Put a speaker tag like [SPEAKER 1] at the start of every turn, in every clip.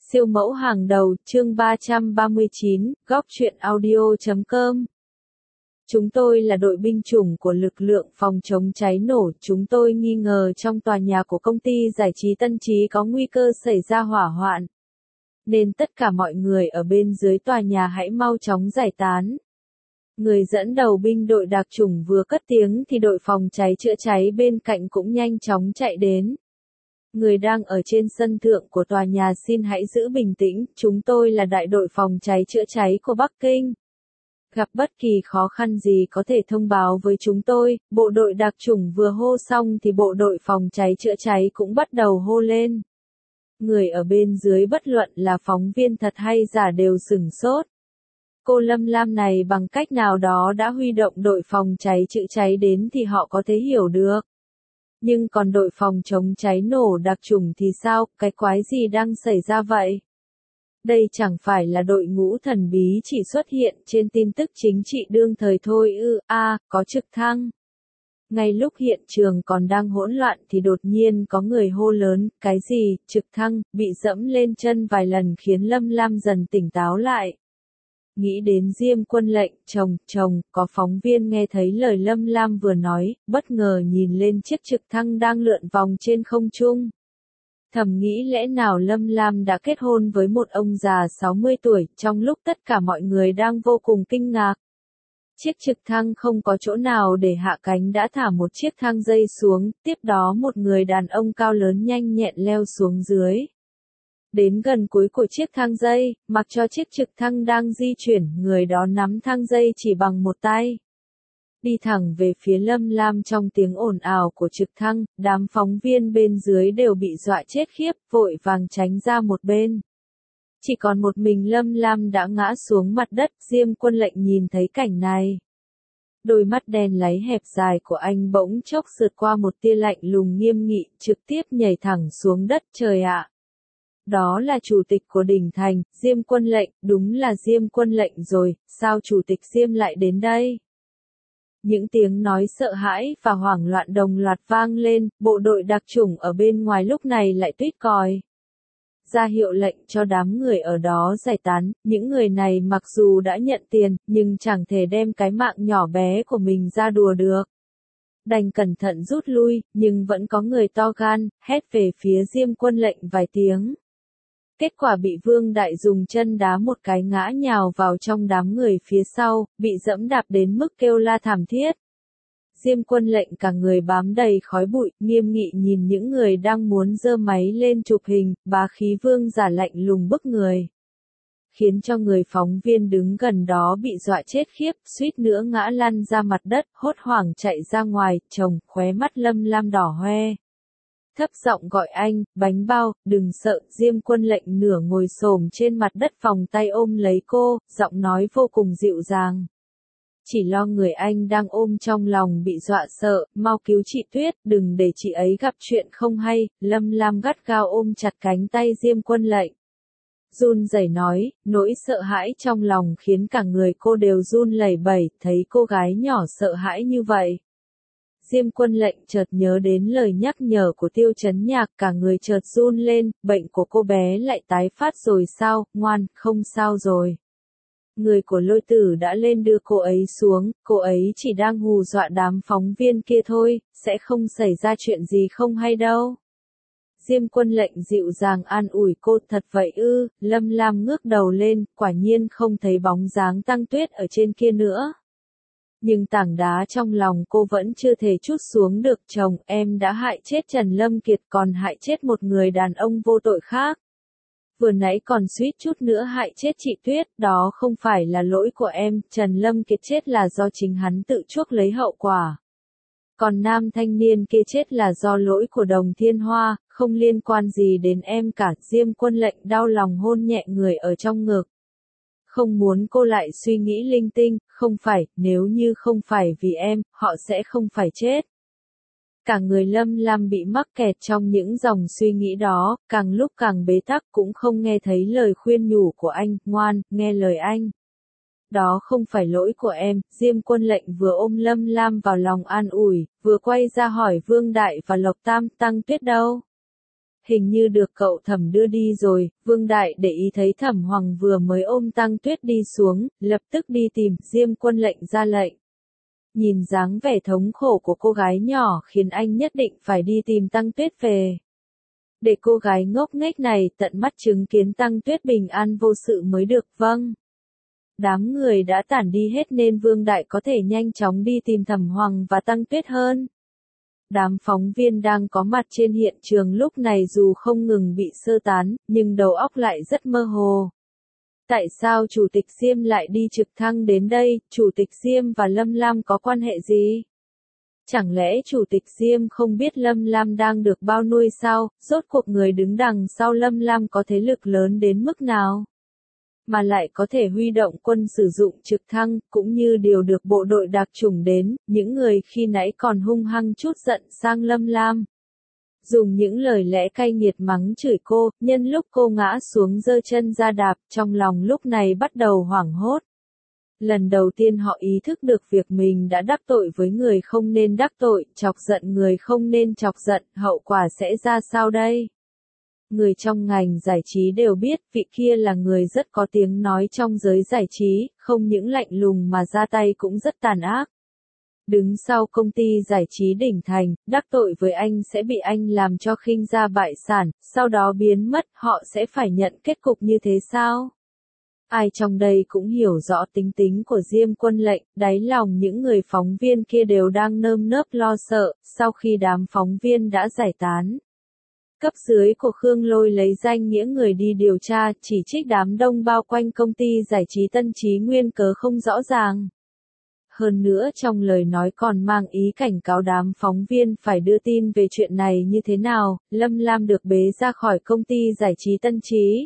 [SPEAKER 1] Siêu mẫu hàng đầu, chương 339, góc truyện audio.com. Chúng tôi là đội binh chủng của lực lượng phòng chống cháy nổ. Chúng tôi nghi ngờ trong tòa nhà của công ty giải trí Tân Trí có nguy cơ xảy ra hỏa hoạn. Nên tất cả mọi người ở bên dưới tòa nhà hãy mau chóng giải tán. Người dẫn đầu binh đội đặc chủng vừa cất tiếng thì đội phòng cháy chữa cháy bên cạnh cũng nhanh chóng chạy đến. Người đang ở trên sân thượng của tòa nhà xin hãy giữ bình tĩnh, chúng tôi là đại đội phòng cháy chữa cháy của Bắc Kinh. Gặp bất kỳ khó khăn gì có thể thông báo với chúng tôi. Bộ đội đặc chủng vừa hô xong thì bộ đội phòng cháy chữa cháy cũng bắt đầu hô lên. Người ở bên dưới bất luận là phóng viên thật hay giả đều sửng sốt. Cô Lâm Lam này bằng cách nào đó đã huy động đội phòng cháy chữa cháy đến thì họ có thể hiểu được. Nhưng còn đội phòng chống cháy nổ đặc chủng thì sao, cái quái gì đang xảy ra vậy? Đây chẳng phải là đội ngũ thần bí chỉ xuất hiện trên tin tức chính trị đương thời thôi ư, có trực thăng. Ngay lúc hiện trường còn đang hỗn loạn thì đột nhiên có người hô lớn, cái gì, trực thăng, bị dẫm lên chân vài lần khiến Lâm Lam dần tỉnh táo lại. Nghĩ đến Diêm Quân Lệnh, chồng, có phóng viên nghe thấy lời Lâm Lam vừa nói, bất ngờ nhìn lên chiếc trực thăng đang lượn vòng trên không trung. Thầm nghĩ lẽ nào Lâm Lam đã kết hôn với một ông già 60 tuổi, trong lúc tất cả mọi người đang vô cùng kinh ngạc. Chiếc trực thăng không có chỗ nào để hạ cánh đã thả một chiếc thang dây xuống, tiếp đó một người đàn ông cao lớn nhanh nhẹn leo xuống dưới. Đến gần cuối của chiếc thang dây, mặc cho chiếc trực thăng đang di chuyển, người đó nắm thang dây chỉ bằng một tay. Đi thẳng về phía Lâm Lam trong tiếng ồn ào của trực thăng, đám phóng viên bên dưới đều bị dọa chết khiếp, vội vàng tránh ra một bên. Chỉ còn một mình Lâm Lam đã ngã xuống mặt đất. Diêm Quân Lệnh nhìn thấy cảnh này. Đôi mắt đen láy hẹp dài của anh bỗng chốc sượt qua một tia lạnh lùng nghiêm nghị, trực tiếp nhảy thẳng xuống đất. Trời ạ! Đó là chủ tịch của Đỉnh Thành, Diêm Quân Lệnh, đúng là Diêm Quân Lệnh rồi, sao chủ tịch Diêm lại đến đây? Những tiếng nói sợ hãi và hoảng loạn đồng loạt vang lên, bộ đội đặc chủng ở bên ngoài lúc này lại tuýt còi. Ra hiệu lệnh cho đám người ở đó giải tán, những người này mặc dù đã nhận tiền, nhưng chẳng thể đem cái mạng nhỏ bé của mình ra đùa được. Đành cẩn thận rút lui, nhưng vẫn có người to gan, hét về phía Diêm Quân Lệnh vài tiếng. Kết quả bị Vương Đại dùng chân đá một cái ngã nhào vào trong đám người phía sau, bị dẫm đạp đến mức kêu la thảm thiết. Diêm Quân Lệnh cả người bám đầy khói bụi, nghiêm nghị nhìn những người đang muốn giơ máy lên chụp hình, bá khí vương giả lạnh lùng bức người. Khiến cho người phóng viên đứng gần đó bị dọa chết khiếp, suýt nữa ngã lăn ra mặt đất, hốt hoảng chạy ra ngoài, chồng, khóe mắt Lâm Lam đỏ hoe. Thấp giọng gọi anh, bánh bao, đừng sợ. Diêm Quân Lệnh nửa ngồi xổm trên mặt đất vòng tay ôm lấy cô, giọng nói vô cùng dịu dàng. Chỉ lo người anh đang ôm trong lòng bị dọa sợ, mau cứu chị Tuyết, đừng để chị ấy gặp chuyện không hay. Lâm Lam gắt gao ôm chặt cánh tay Diêm Quân Lệnh. Run rẩy nói, nỗi sợ hãi trong lòng khiến cả người cô đều run lẩy bẩy, thấy cô gái nhỏ sợ hãi như vậy. Diêm Quân Lệnh chợt nhớ đến lời nhắc nhở của Tiêu Chấn Nhạc, cả người chợt run lên, bệnh của cô bé lại tái phát rồi sao, ngoan, không sao rồi. Người của Lôi Tử đã lên đưa cô ấy xuống, cô ấy chỉ đang hù dọa đám phóng viên kia thôi, sẽ không xảy ra chuyện gì không hay đâu. Diêm Quân Lệnh dịu dàng an ủi cô, thật vậy ư? Lâm Lam ngước đầu lên, quả nhiên không thấy bóng dáng Tăng Tuyết ở trên kia nữa. Nhưng tảng đá trong lòng cô vẫn chưa thể trút xuống được. Chồng, em đã hại chết Trần Lâm Kiệt còn hại chết một người đàn ông vô tội khác. Vừa nãy còn suýt chút nữa hại chết chị Tuyết, đó không phải là lỗi của em, Trần Lâm Kiệt chết là do chính hắn tự chuốc lấy hậu quả. Còn nam thanh niên kia chết là do lỗi của Đồng Thiên Hoa, không liên quan gì đến em cả. Diêm Quân Lệnh đau lòng hôn nhẹ người ở trong ngực. Không muốn cô lại suy nghĩ linh tinh, không phải, nếu như không phải vì em, họ sẽ không phải chết. Cả người Lâm Lam bị mắc kẹt trong những dòng suy nghĩ đó, càng lúc càng bế tắc, cũng không nghe thấy lời khuyên nhủ của anh, ngoan, nghe lời anh. Đó không phải lỗi của em. Diêm Quân Lệnh vừa ôm Lâm Lam vào lòng an ủi, vừa quay ra hỏi Vương Đại và Lộc Tam, Tăng Tuyết đâu? hình như được cậu Thẩm đưa đi rồi. Vương Đại để ý thấy Thẩm Hoàng vừa mới ôm Tăng Tuyết đi xuống, lập tức đi tìm. Diêm Quân lệnh ra lệnh. Nhìn dáng vẻ thống khổ của cô gái nhỏ khiến anh nhất định phải đi tìm Tăng Tuyết về. Để cô gái ngốc nghếch này tận mắt chứng kiến Tăng Tuyết bình an vô sự mới được. Vâng. Đám người đã tản đi hết nên Vương Đại có thể nhanh chóng đi tìm Thẩm Hoàng và Tăng Tuyết hơn. Đám phóng viên đang có mặt trên hiện trường lúc này dù không ngừng bị sơ tán, nhưng đầu óc lại rất mơ hồ. Tại sao Chủ tịch Diêm lại đi trực thăng đến đây? Chủ tịch Diêm và Lâm Lam có quan hệ gì? Chẳng lẽ Chủ tịch Diêm không biết Lâm Lam đang được bao nuôi sao? Rốt cuộc người đứng đằng sau Lâm Lam có thế lực lớn đến mức nào? Mà lại có thể huy động quân sử dụng trực thăng, cũng như điều được bộ đội đặc chủng đến, những người khi nãy còn hung hăng chút giận sang Lâm Lam. Dùng những lời lẽ cay nghiệt mắng chửi cô, nhân lúc cô ngã xuống giơ chân ra đạp, trong lòng lúc này bắt đầu hoảng hốt. Lần đầu tiên họ ý thức được việc mình đã đắc tội với người không nên đắc tội, chọc giận người không nên chọc giận, hậu quả sẽ ra sao đây? Người trong ngành giải trí đều biết vị kia là người rất có tiếng nói trong giới giải trí, không những lạnh lùng mà ra tay cũng rất tàn ác. Đứng sau công ty giải trí đỉnh thành, đắc tội với anh sẽ bị anh làm cho khinh gia bại sản, sau đó biến mất, họ sẽ phải nhận kết cục như thế sao? Ai trong đây cũng hiểu rõ tính tính của Diêm Quân lệnh, đáy lòng những người phóng viên kia đều đang nơm nớp lo sợ, sau khi đám phóng viên đã giải tán. Cấp dưới của Khương Lôi lấy danh nghĩa người đi điều tra, chỉ trích đám đông bao quanh công ty giải trí Tân Chí nguyên cớ không rõ ràng. Hơn nữa trong lời nói còn mang ý cảnh cáo đám phóng viên phải đưa tin về chuyện này như thế nào. Lâm Lam được bế ra khỏi công ty giải trí Tân Chí.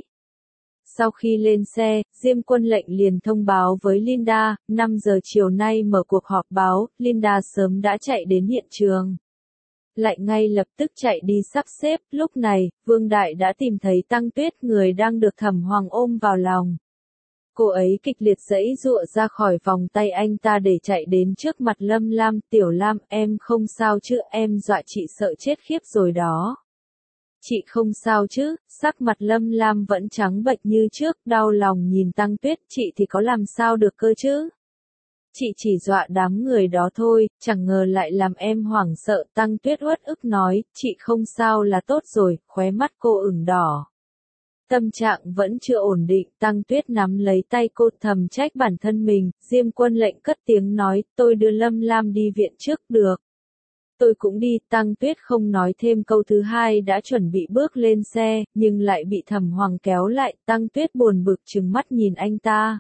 [SPEAKER 1] Sau khi lên xe, Diêm Quân lệnh liền thông báo với Linda, 5 giờ chiều nay mở cuộc họp báo. Linda sớm đã chạy đến hiện trường. Lại ngay lập tức chạy đi sắp xếp. Lúc này, Vương Đại đã tìm thấy Tăng Tuyết, người đang được Thẩm Hoàng ôm vào lòng. Cô ấy kịch liệt giãy giụa ra khỏi vòng tay anh ta để chạy đến trước mặt Lâm Lam. Tiểu Lam, em không sao chứ? Em dọa chị sợ chết khiếp rồi đó. Chị không sao chứ? Sắc mặt Lâm Lam vẫn trắng bệch như trước, đau lòng nhìn Tăng Tuyết. Chị thì có làm sao được cơ chứ? Chị chỉ dọa đám người đó thôi, chẳng ngờ lại làm em hoảng sợ. Tăng Tuyết uất ức nói, chị không sao là tốt rồi. Khóe mắt cô ửng đỏ. Tâm trạng vẫn chưa ổn định, Tăng Tuyết nắm lấy tay cô thầm trách bản thân mình. Diêm Quân lệnh cất tiếng nói, tôi đưa Lâm Lam đi viện trước. Được. Tôi cũng đi. Tăng Tuyết không nói thêm câu thứ hai đã chuẩn bị bước lên xe, nhưng lại bị Thẩm Hoàng kéo lại. Tăng Tuyết buồn bực trừng mắt nhìn anh ta.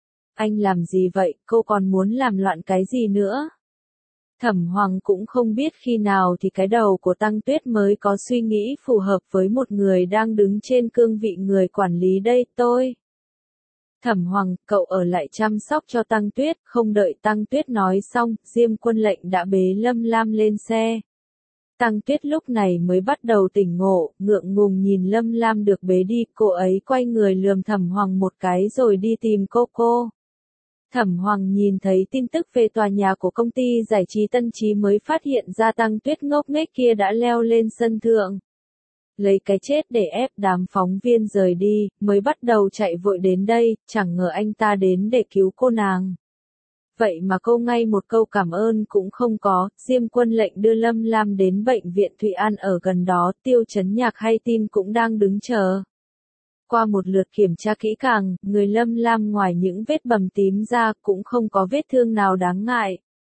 [SPEAKER 1] Anh làm gì vậy, cô còn muốn làm loạn cái gì nữa? Thẩm Hoàng cũng không biết khi nào thì cái đầu của Tăng Tuyết mới có suy nghĩ phù hợp với một người đang đứng trên cương vị người quản lý đây. Tôi. Thẩm Hoàng, cậu ở lại chăm sóc cho Tăng Tuyết. Không đợi Tăng Tuyết nói xong, Diêm Quân lệnh đã bế Lâm Lam lên xe. Tăng Tuyết lúc này mới bắt đầu tỉnh ngộ, ngượng ngùng nhìn Lâm Lam được bế đi. Cô ấy quay người lườm Thẩm Hoàng một cái rồi đi tìm cô. Thẩm Hoàng nhìn thấy tin tức về tòa nhà của công ty giải trí Tân Chí mới phát hiện ra Tăng Tuyết ngốc nghếch kia đã leo lên sân thượng. Lấy cái chết để ép đám phóng viên rời đi, mới bắt đầu chạy vội đến đây, chẳng ngờ anh ta đến để cứu cô nàng. Vậy mà cô ngay một câu cảm ơn cũng không có. Diêm Quân lệnh đưa Lâm Lam đến bệnh viện Thụy An ở gần đó, Tiêu Chấn Nhạc hay tin cũng đang đứng chờ. Qua một lượt kiểm tra kỹ càng, người Lâm Lam ngoài những vết bầm tím ra cũng không có vết thương nào đáng ngại.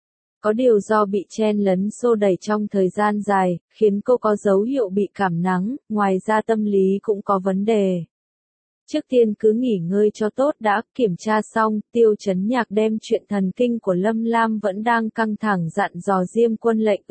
[SPEAKER 1] Có điều do bị chen lấn xô đẩy trong thời gian dài, khiến cô có dấu hiệu bị cảm nắng, ngoài ra tâm lý cũng có vấn đề. Trước tiên cứ nghỉ ngơi cho tốt đã. Kiểm tra xong, Tiêu Chấn Nhạc đem chuyện thần kinh của Lâm Lam vẫn đang căng thẳng dặn dò Diêm Quân lệnh.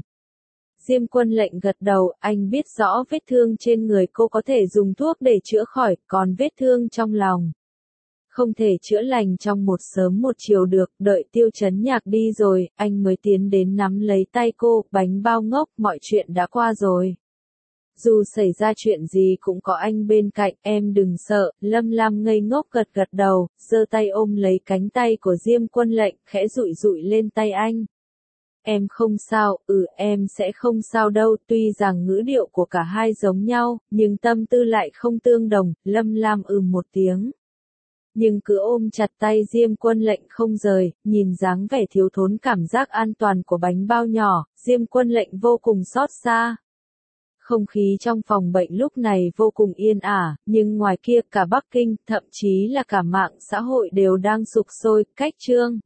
[SPEAKER 1] Diêm Quân lệnh gật đầu, anh biết rõ vết thương trên người cô có thể dùng thuốc để chữa khỏi, còn vết thương trong lòng không thể chữa lành trong một sớm một chiều được. Đợi Tiêu Chấn Nhạc đi rồi, anh mới tiến đến nắm lấy tay cô. Bánh bao ngốc, mọi chuyện đã qua rồi. Dù xảy ra chuyện gì cũng có anh bên cạnh, em đừng sợ. Lâm Lam ngây ngốc gật gật đầu, giơ tay ôm lấy cánh tay của Diêm Quân lệnh, khẽ dụi dụi lên tay anh. Em không sao, em sẽ không sao đâu. Tuy rằng ngữ điệu của cả hai giống nhau, nhưng tâm tư lại không tương đồng. Lâm Lam một tiếng. Nhưng cứ ôm chặt tay Diêm Quân Lệnh không rời, nhìn dáng vẻ thiếu thốn cảm giác an toàn của bánh bao nhỏ, Diêm Quân Lệnh vô cùng xót xa. Không khí trong phòng bệnh lúc này vô cùng yên ả, nhưng ngoài kia cả Bắc Kinh, thậm chí là cả mạng xã hội đều đang sục sôi, cách Trương